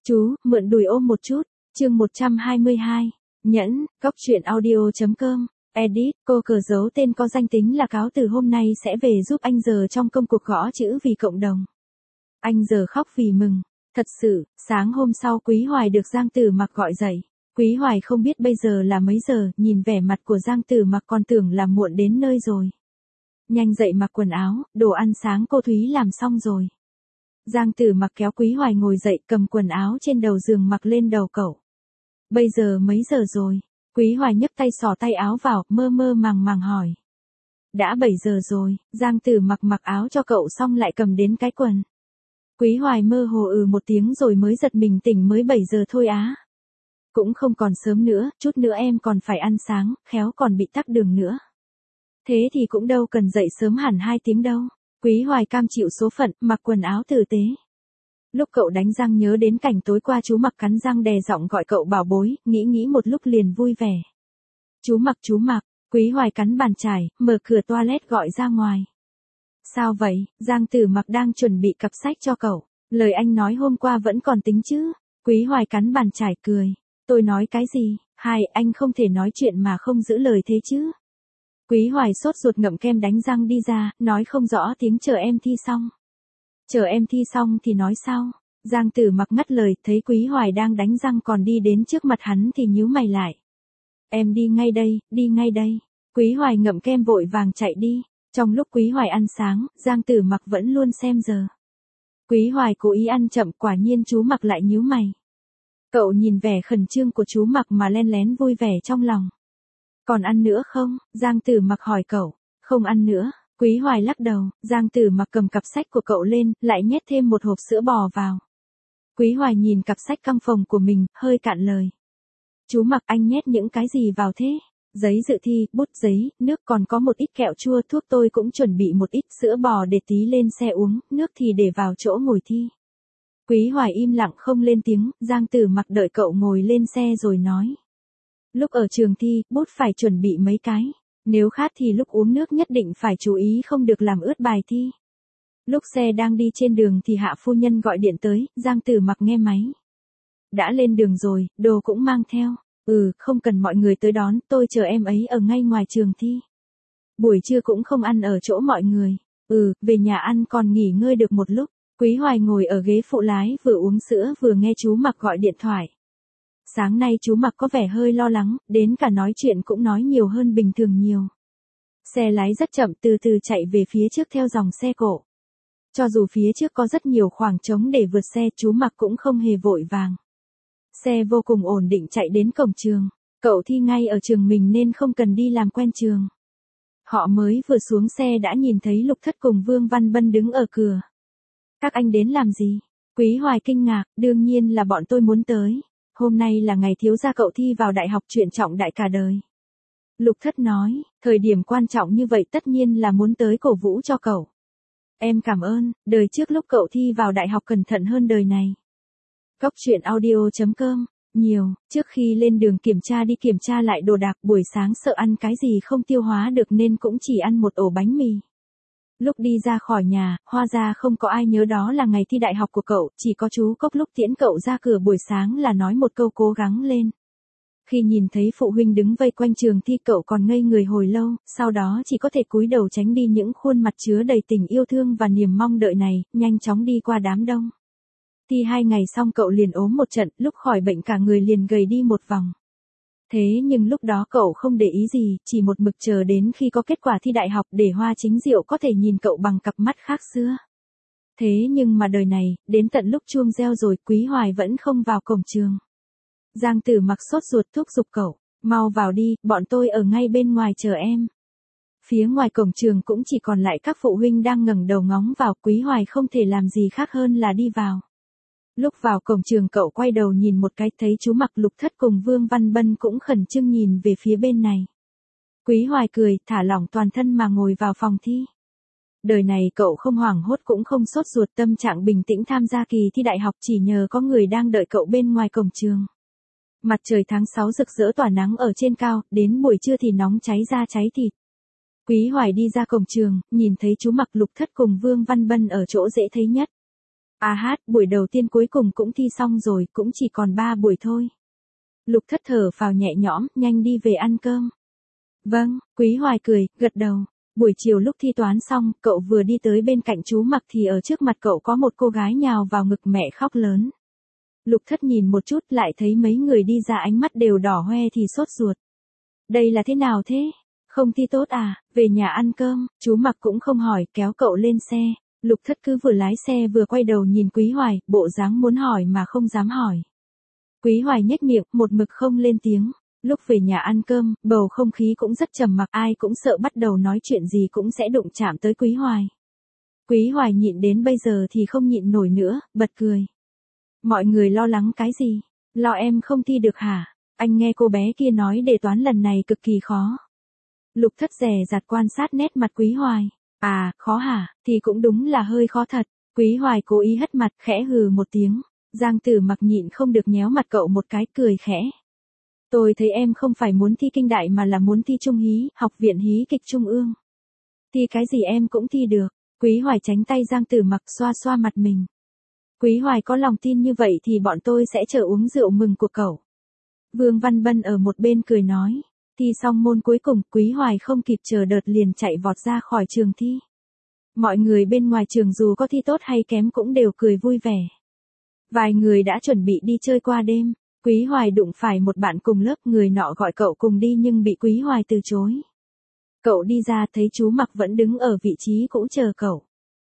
Chú, mượn đùi ôm một chút. Chương 122. Nhẫn, Cóc truyện audio.com. Edit, cô cờ giấu tên có danh tính là Cáo từ hôm nay sẽ về giúp anh giờ trong công cuộc gõ chữ vì cộng đồng. Anh giờ khóc vì mừng. Thật sự, sáng hôm sau Quý Hoài được Giang Tử Mặc gọi dậy. Quý Hoài không biết bây giờ là mấy giờ, nhìn vẻ mặt của Giang Tử Mặc còn tưởng là muộn đến nơi rồi. Nhanh dậy mặc quần áo, đồ ăn sáng cô Thúy làm xong rồi. Giang Tử Mặc kéo Quý Hoài ngồi dậy cầm quần áo trên đầu giường mặc lên đầu cậu. Bây giờ mấy giờ rồi? Quý Hoài nhấc tay xỏ tay áo vào, mơ mơ màng màng hỏi. Đã 7 giờ rồi, Giang Tử Mặc mặc áo cho cậu xong lại cầm đến cái quần. Quý Hoài mơ hồ một tiếng rồi mới giật mình tỉnh mới 7 giờ thôi á. Cũng không còn sớm nữa, chút nữa em còn phải ăn sáng, khéo còn bị tắc đường nữa. Thế thì cũng đâu cần dậy sớm hẳn 2 tiếng đâu. Quý Hoài cam chịu số phận, mặc quần áo tử tế. Lúc cậu đánh răng nhớ đến cảnh tối qua chú Mặc cắn răng đè giọng gọi cậu bảo bối, nghĩ một lúc liền vui vẻ. Chú Mặc, Quý Hoài cắn bàn chải, mở cửa toilet gọi ra ngoài. Sao vậy? Giang Tử Mặc đang chuẩn bị cặp sách cho cậu. Lời anh nói hôm qua vẫn còn tính chứ? Quý Hoài cắn bàn chải cười. Tôi nói cái gì? Anh không thể nói chuyện mà không giữ lời thế chứ? Quý Hoài sốt ruột ngậm kem đánh răng đi ra, nói không rõ tiếng chờ em thi xong. Chờ em thi xong thì nói sao? Giang Tử Mặc ngắt lời, thấy Quý Hoài đang đánh răng còn đi đến trước mặt hắn thì nhíu mày lại. Em đi ngay đây. Quý Hoài ngậm kem vội vàng chạy đi. Trong lúc Quý Hoài ăn sáng, Giang Tử Mặc vẫn luôn xem giờ. Quý Hoài cố ý ăn chậm, quả nhiên chú Mặc lại nhíu mày. Cậu nhìn vẻ khẩn trương của chú Mặc mà len lén vui vẻ trong lòng. Còn ăn nữa không? Giang Tử Mặc hỏi cậu. Không ăn nữa. Quý Hoài lắc đầu, Giang Tử Mặc cầm cặp sách của cậu lên, lại nhét thêm một hộp sữa bò vào. Quý Hoài nhìn cặp sách căng phồng của mình, hơi cạn lời. Chú Mặc, anh nhét những cái gì vào thế? Giấy dự thi, bút giấy, nước, còn có một ít kẹo chua, thuốc, tôi cũng chuẩn bị một ít sữa bò để tí lên xe uống, nước thì để vào chỗ ngồi thi. Quý Hoài im lặng không lên tiếng, Giang Tử Mặc đợi cậu ngồi lên xe rồi nói. Lúc ở trường thi, bút phải chuẩn bị mấy cái. Nếu khát thì lúc uống nước nhất định phải chú ý không được làm ướt bài thi. Lúc xe đang đi trên đường thì Hạ phu nhân gọi điện tới, Giang Tử Mặc nghe máy. Đã lên đường rồi, đồ cũng mang theo. Không cần mọi người tới đón, tôi chờ em ấy ở ngay ngoài trường thi. Buổi trưa cũng không ăn ở chỗ mọi người. Về nhà ăn còn nghỉ ngơi được một lúc. Quý Hoài ngồi ở ghế phụ lái vừa uống sữa vừa nghe chú Mặc gọi điện thoại. Sáng nay chú Mặc có vẻ hơi lo lắng, đến cả nói chuyện cũng nói nhiều hơn bình thường nhiều. Xe lái rất chậm từ từ chạy về phía trước theo dòng xe cộ. Cho dù phía trước có rất nhiều khoảng trống để vượt xe, chú Mặc cũng không hề vội vàng. Xe vô cùng ổn định chạy đến cổng trường. Cậu thi ngay ở trường mình nên không cần đi làm quen trường. Họ mới vừa xuống xe đã nhìn thấy Lục Thất cùng Vương Văn Bân đứng ở cửa. Các anh đến làm gì? Quý Hoài kinh ngạc, đương nhiên là bọn tôi muốn tới. Hôm nay là ngày thiếu gia cậu thi vào đại học, chuyện trọng đại cả đời. Lục Thất nói, thời điểm quan trọng như vậy tất nhiên là muốn tới cổ vũ cho cậu. Em cảm ơn, đời trước lúc cậu thi vào đại học cẩn thận hơn đời này. Cóc truyện audio.com. Nhiều, trước khi lên đường kiểm tra lại đồ đạc, buổi sáng sợ ăn cái gì không tiêu hóa được nên cũng chỉ ăn một ổ bánh mì. Lúc đi ra khỏi nhà, hóa ra không có ai nhớ đó là ngày thi đại học của cậu, chỉ có chú Cốc lúc tiễn cậu ra cửa buổi sáng là nói một câu cố gắng lên. Khi nhìn thấy phụ huynh đứng vây quanh trường thi cậu còn ngây người hồi lâu, sau đó chỉ có thể cúi đầu tránh đi những khuôn mặt chứa đầy tình yêu thương và niềm mong đợi này, nhanh chóng đi qua đám đông. Thi 2 ngày xong cậu liền ốm một trận, lúc khỏi bệnh cả người liền gầy đi một vòng. Thế nhưng lúc đó cậu không để ý gì, chỉ một mực chờ đến khi có kết quả thi đại học để Hoa Chính Diệu có thể nhìn cậu bằng cặp mắt khác xưa. Thế nhưng mà đời này, đến tận lúc chuông reo rồi Quý Hoài vẫn không vào cổng trường. Giang Tử Mặc sốt ruột thúc giục cậu, mau vào đi, bọn tôi ở ngay bên ngoài chờ em. Phía ngoài cổng trường cũng chỉ còn lại các phụ huynh đang ngẩng đầu ngóng vào, Quý Hoài không thể làm gì khác hơn là đi vào. Lúc vào cổng trường cậu quay đầu nhìn một cái thấy chú Mặc, Lục Thất cùng Vương Văn Bân cũng khẩn trương nhìn về phía bên này. Quý Hoài cười, thả lỏng toàn thân mà ngồi vào phòng thi. Đời này cậu không hoảng hốt cũng không sốt ruột, tâm trạng bình tĩnh tham gia kỳ thi đại học chỉ nhờ có người đang đợi cậu bên ngoài cổng trường. Mặt trời tháng 6 rực rỡ tỏa nắng ở trên cao, đến buổi trưa thì nóng cháy da cháy thịt. Quý Hoài đi ra cổng trường, nhìn thấy chú Mặc, Lục Thất cùng Vương Văn Bân ở chỗ dễ thấy nhất. À hát, buổi đầu tiên cuối cùng cũng thi xong rồi, cũng chỉ còn 3 buổi thôi. Lục Thất thở phào nhẹ nhõm, nhanh đi về ăn cơm. Vâng, Quý Hoài cười, gật đầu. Buổi chiều lúc thi toán xong, cậu vừa đi tới bên cạnh chú Mặc thì ở trước mặt cậu có một cô gái nhào vào ngực mẹ khóc lớn. Lục Thất nhìn một chút lại thấy mấy người đi ra ánh mắt đều đỏ hoe thì sốt ruột. Đây là thế nào thế? Không thi tốt à, về nhà ăn cơm, chú Mặc cũng không hỏi, kéo cậu lên xe. Lục Thất cứ vừa lái xe vừa quay đầu nhìn Quý Hoài, bộ dáng muốn hỏi mà không dám hỏi. Quý Hoài nhếch miệng, một mực không lên tiếng. Lúc về nhà ăn cơm, bầu không khí cũng rất trầm mặc, ai cũng sợ bắt đầu nói chuyện gì cũng sẽ đụng chạm tới Quý Hoài. Quý Hoài nhịn đến bây giờ thì không nhịn nổi nữa, bật cười. Mọi người lo lắng cái gì? Lo em không thi được hả? Anh nghe cô bé kia nói đề toán lần này cực kỳ khó. Lục Thất dè dặt quan sát nét mặt Quý Hoài. À, khó hả? Thì cũng đúng là hơi khó thật. Quý Hoài cố ý hất mặt, khẽ hừ một tiếng. Giang Tử Mặc nhịn không được nhéo mặt cậu một cái, cười khẽ. Tôi thấy em không phải muốn thi kinh đại mà là muốn thi trung hí, học viện hí kịch trung ương. Thi cái gì em cũng thi được. Quý Hoài tránh tay Giang Tử Mặc, xoa xoa mặt mình. Quý Hoài có lòng tin như vậy thì bọn tôi sẽ chờ uống rượu mừng của cậu. Vương Văn Bân ở một bên cười nói. Thi xong môn cuối cùng, Quý Hoài không kịp chờ đợt liền chạy vọt ra khỏi trường thi. Mọi người bên ngoài trường dù có thi tốt hay kém cũng đều cười vui vẻ. Vài người đã chuẩn bị đi chơi qua đêm. Quý Hoài đụng phải một bạn cùng lớp, người nọ gọi cậu cùng đi nhưng bị Quý Hoài từ chối. Cậu đi ra thấy chú Mặc vẫn đứng ở vị trí cũ chờ cậu.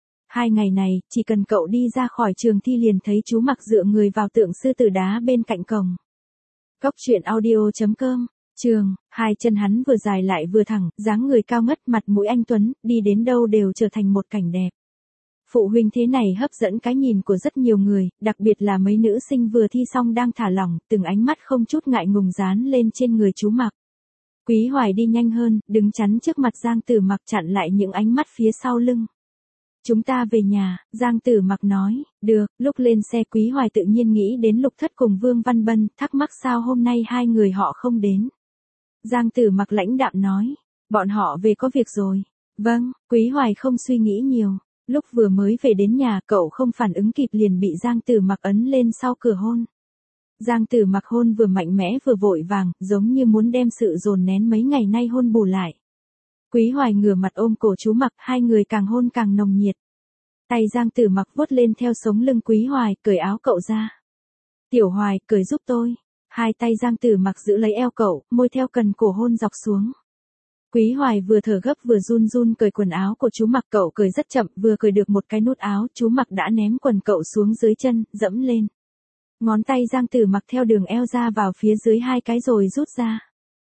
2 ngày này, chỉ cần cậu đi ra khỏi trường thi liền thấy chú Mặc dựa người vào tượng sư tử đá bên cạnh cổng. Cóc truyện audio.com, trường, hai chân hắn vừa dài lại vừa thẳng, dáng người cao ngất, mặt mũi anh tuấn, đi đến đâu đều trở thành một cảnh đẹp. Phụ huynh thế này hấp dẫn cái nhìn của rất nhiều người, đặc biệt là mấy nữ sinh vừa thi xong đang thả lỏng, từng ánh mắt không chút ngại ngùng dán lên trên người chú Mặc. Quý Hoài đi nhanh hơn, đứng chắn trước mặt Giang Tử Mặc chặn lại những ánh mắt phía sau lưng. Chúng ta về nhà, Giang Tử Mặc nói, được, lúc lên xe Quý Hoài tự nhiên nghĩ đến Lục Thất cùng Vương Văn Bân, thắc mắc sao hôm nay hai người họ không đến. Giang Tử Mặc lãnh đạm nói, bọn họ về có việc rồi. Vâng, Quý Hoài không suy nghĩ nhiều. Lúc vừa mới về đến nhà cậu không phản ứng kịp liền bị Giang Tử Mặc ấn lên sau cửa hôn. Giang Tử Mặc hôn vừa mạnh mẽ vừa vội vàng, giống như muốn đem sự dồn nén mấy ngày nay hôn bù lại. Quý Hoài ngửa mặt ôm cổ chú Mặc, hai người càng hôn càng nồng nhiệt. Tay Giang Tử Mặc vuốt lên theo sống lưng Quý Hoài, cởi áo cậu ra. Tiểu Hoài, cởi giúp tôi. Hai tay Giang Tử Mặc giữ lấy eo cậu, môi theo cần cổ hôn dọc xuống. Quý Hoài vừa thở gấp vừa run run cởi quần áo của chú Mặc, cậu cởi rất chậm, vừa cởi được một cái nút áo, chú Mặc đã ném quần cậu xuống dưới chân, dẫm lên. Ngón tay Giang Tử Mặc theo đường eo ra vào phía dưới hai cái rồi rút ra.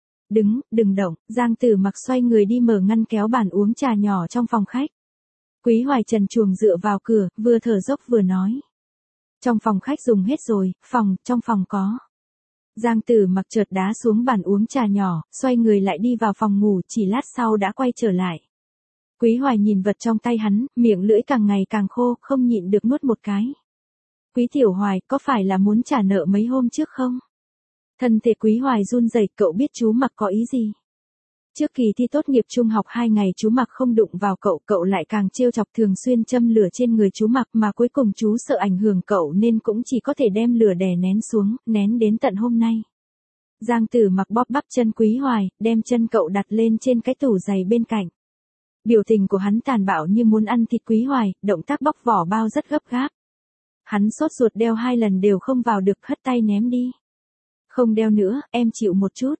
Đừng động, Giang Tử Mặc xoay người đi mở ngăn kéo bàn uống trà nhỏ trong phòng khách. Quý Hoài trần truồng dựa vào cửa, vừa thở dốc vừa nói. Trong phòng khách dùng hết rồi, trong phòng có. Giang Tử Mặc chợt đá xuống bàn uống trà nhỏ, xoay người lại đi vào phòng ngủ, chỉ lát sau đã quay trở lại. Quý Hoài nhìn vật trong tay hắn, miệng lưỡi càng ngày càng khô, không nhịn được nuốt một cái. Quý Tiểu Hoài, có phải là muốn trả nợ mấy hôm trước không? Thân thể Quý Hoài run rẩy, cậu biết chú Mặc có ý gì? Trước kỳ thi tốt nghiệp trung học 2 ngày chú Mặc không đụng vào cậu lại càng trêu chọc, thường xuyên châm lửa trên người chú Mặc, mà cuối cùng chú sợ ảnh hưởng cậu nên cũng chỉ có thể đem lửa đè nén xuống, nén đến tận hôm nay. Giang Tử Mặc bóp bắp chân Quý Hoài, đem chân cậu đặt lên trên cái tủ giày bên cạnh. Biểu tình của hắn tàn bạo như muốn ăn thịt Quý Hoài, động tác bóc vỏ bao rất gấp gáp. Hắn sốt ruột đeo 2 lần đều không vào được, hất tay ném đi. Không đeo nữa, em chịu một chút.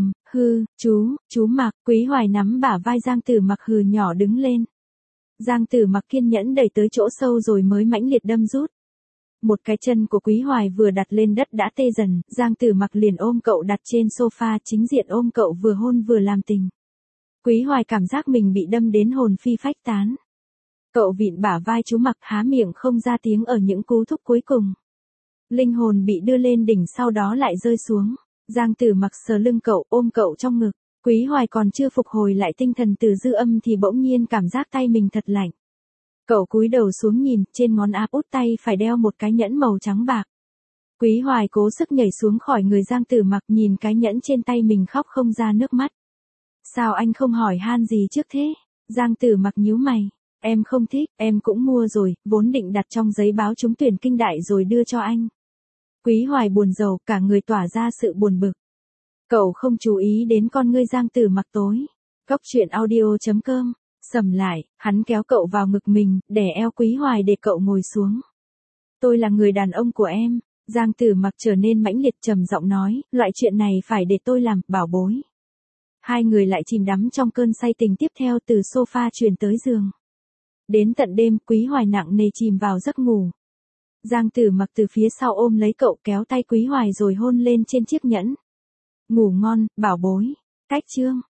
Chú Mặc. Quý Hoài nắm bả vai Giang Tử Mặc hừ nhỏ đứng lên. Giang Tử Mặc kiên nhẫn đẩy tới chỗ sâu rồi mới mãnh liệt đâm rút. Một cái chân của Quý Hoài vừa đặt lên đất đã tê dần, Giang Tử Mặc liền ôm cậu đặt trên sofa, chính diện ôm cậu vừa hôn vừa làm tình. Quý Hoài cảm giác mình bị đâm đến hồn phi phách tán. Cậu vịn bả vai chú Mặc, há miệng không ra tiếng ở những cú thúc cuối cùng. Linh hồn bị đưa lên đỉnh sau đó lại rơi xuống. Giang Tử Mặc sờ lưng cậu, ôm cậu trong ngực. Quý Hoài còn chưa phục hồi lại tinh thần từ dư âm thì bỗng nhiên cảm giác tay mình thật lạnh. Cậu cúi đầu xuống nhìn, trên ngón áp út tay phải đeo một cái nhẫn màu trắng bạc. Quý Hoài cố sức nhảy xuống khỏi người Giang Tử Mặc, nhìn cái nhẫn trên tay mình khóc không ra nước mắt. Sao anh không hỏi han gì trước thế? Giang Tử Mặc nhíu mày. Em không thích, em cũng mua rồi, vốn định đặt trong giấy báo trúng tuyển kinh đại rồi đưa cho anh. Quý Hoài buồn rầu, cả người tỏa ra sự buồn bực. Cậu không chú ý đến con ngươi Giang Tử Mặc tối. Cốc truyện audio.com. Sầm lại, hắn kéo cậu vào ngực mình, đè eo Quý Hoài để cậu ngồi xuống. Tôi là người đàn ông của em. Giang Tử Mặc trở nên mãnh liệt trầm giọng nói, loại chuyện này phải để tôi làm, bảo bối. Hai người lại chìm đắm trong cơn say tình tiếp theo từ sofa truyền tới giường. Đến tận đêm, Quý Hoài nặng nề chìm vào giấc ngủ. Giang Tử Mặc từ phía sau ôm lấy cậu kéo tay Quý Hoài rồi hôn lên trên chiếc nhẫn. Ngủ ngon, bảo bối. Cách chương.